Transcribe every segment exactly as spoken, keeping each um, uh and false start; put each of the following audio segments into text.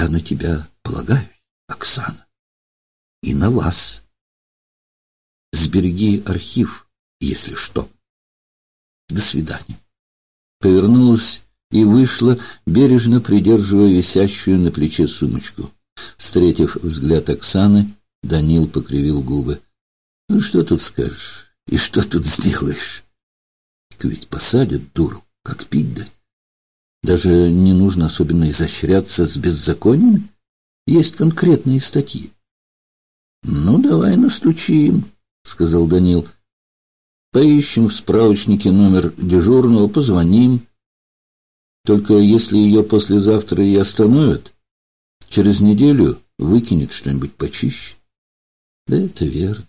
Я на тебя полагаюсь, Оксана, и на вас. Сбереги архив, если что. До свидания. Повернулась и вышла, бережно придерживая висящую на плече сумочку. Встретив взгляд Оксаны, Данил покривил губы. Ну, что тут скажешь? И что тут сделаешь? Ведь посадят дуру, как пить дать. Даже не нужно особенно изощряться с беззакониями. Есть конкретные статьи. Ну, давай настучим, сказал Данил. Поищем в справочнике номер дежурного, позвоним. Только если ее послезавтра и остановят, через неделю выкинет что-нибудь почище. Да это верно.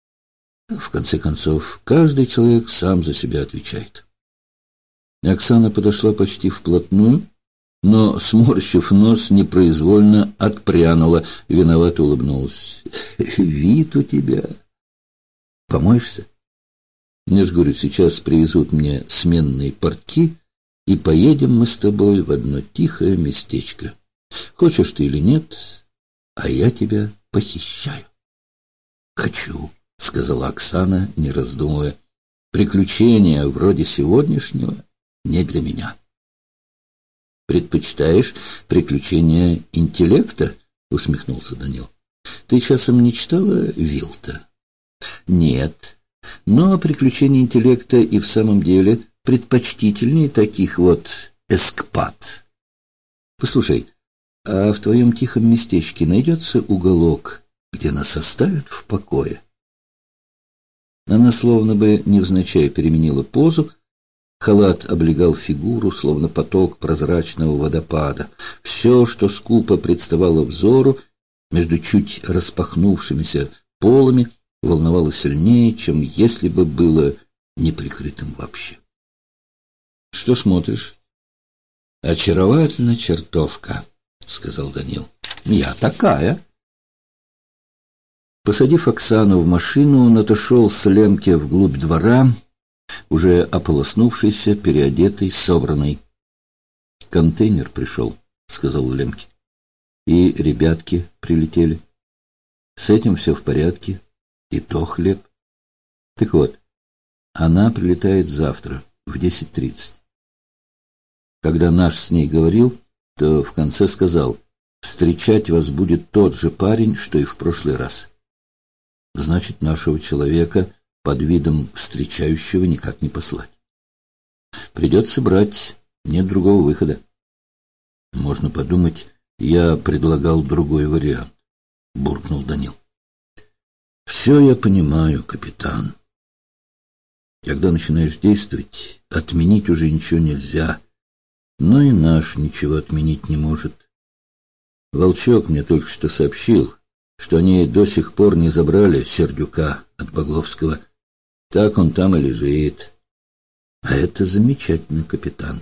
В конце концов, каждый человек сам за себя отвечает. Оксана подошла почти вплотную, но, сморщив нос, непроизвольно отпрянула, виновато улыбнулась. Вид у тебя. Помоешься? Я же говорю, сейчас привезут мне сменные портки, и поедем мы с тобой в одно тихое местечко. Хочешь ты или нет, а я тебя похищаю. Хочу, сказала Оксана, не раздумывая. Приключения вроде сегодняшнего не для меня. Предпочитаешь приключения интеллекта? Усмехнулся Данил. Ты часом не читала Вилта? Нет. Но приключения интеллекта и в самом деле предпочтительнее таких вот эскапад. Послушай, а в твоем тихом местечке найдется уголок, где нас оставят в покое? Она словно бы невзначай переменила позу. Халат облегал фигуру, словно поток прозрачного водопада. Все, что скупо представало взору, между чуть распахнувшимися полами, волновало сильнее, чем если бы было неприкрытым вообще. — Что смотришь? — Очаровательная чертовка, — сказал Данил. — Я такая. Посадив Оксану в машину, он отошел с Лемке вглубь двора, уже ополоснувшийся, переодетый, собранный. — Контейнер пришел, — сказал Лемке. — И ребятки прилетели. С этим все в порядке. И то хлеб. Так вот, она прилетает завтра в десять тридцать. Когда наш с ней говорил, то в конце сказал: встречать вас будет тот же парень, что и в прошлый раз. Значит, нашего человека под видом встречающего никак не послать. Придется брать, нет другого выхода. Можно подумать, я предлагал другой вариант, буркнул Данил. Все я понимаю, капитан. Когда начинаешь действовать, отменить уже ничего нельзя. Но и наш ничего отменить не может. Волчок мне только что сообщил, что они до сих пор не забрали Сердюка от Багловского. Так он там и лежит. А это замечательно, капитан.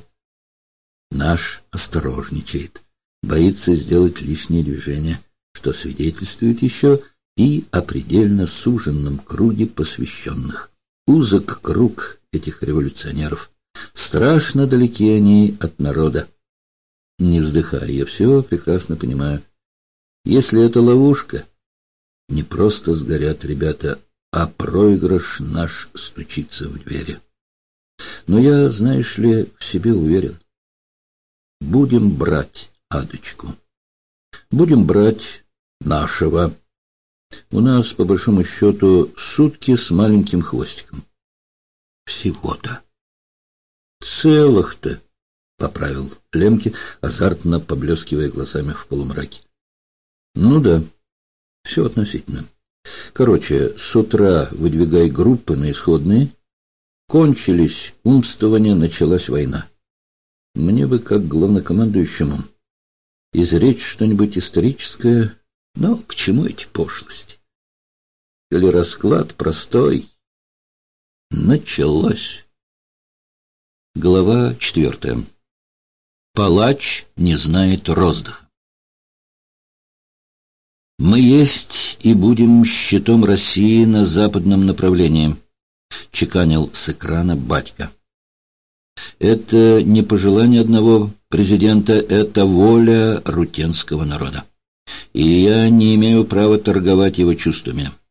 Наш осторожничает, боится сделать лишнее движение, что свидетельствует еще и о предельно суженном круге посвященных. Узок круг этих революционеров. Страшно далеки они от народа. Не вздыхай, я все прекрасно понимаю. Если это ловушка, не просто сгорят ребята, а проигрыш наш стучится в двери. Но я, знаешь ли, в себе уверен. Будем брать Адочку. Будем брать нашего. У нас, по большому счету, сутки с маленьким хвостиком. Всего-то. Целых-то, — поправил Лемке, азартно поблескивая глазами в полумраке. Ну да, все относительно. Короче, с утра выдвигай группы на исходные. Кончились умствования, началась война. Мне бы, как главнокомандующему, изречь что-нибудь историческое, но к чему эти пошлости? Или расклад простой? Началось. Глава четвертая. Палач не знает роздыха. Мы есть и будем щитом России на западном направлении, чеканил с экрана батька. Это не пожелание одного президента, это воля рутенского народа. И я не имею права торговать его чувствами.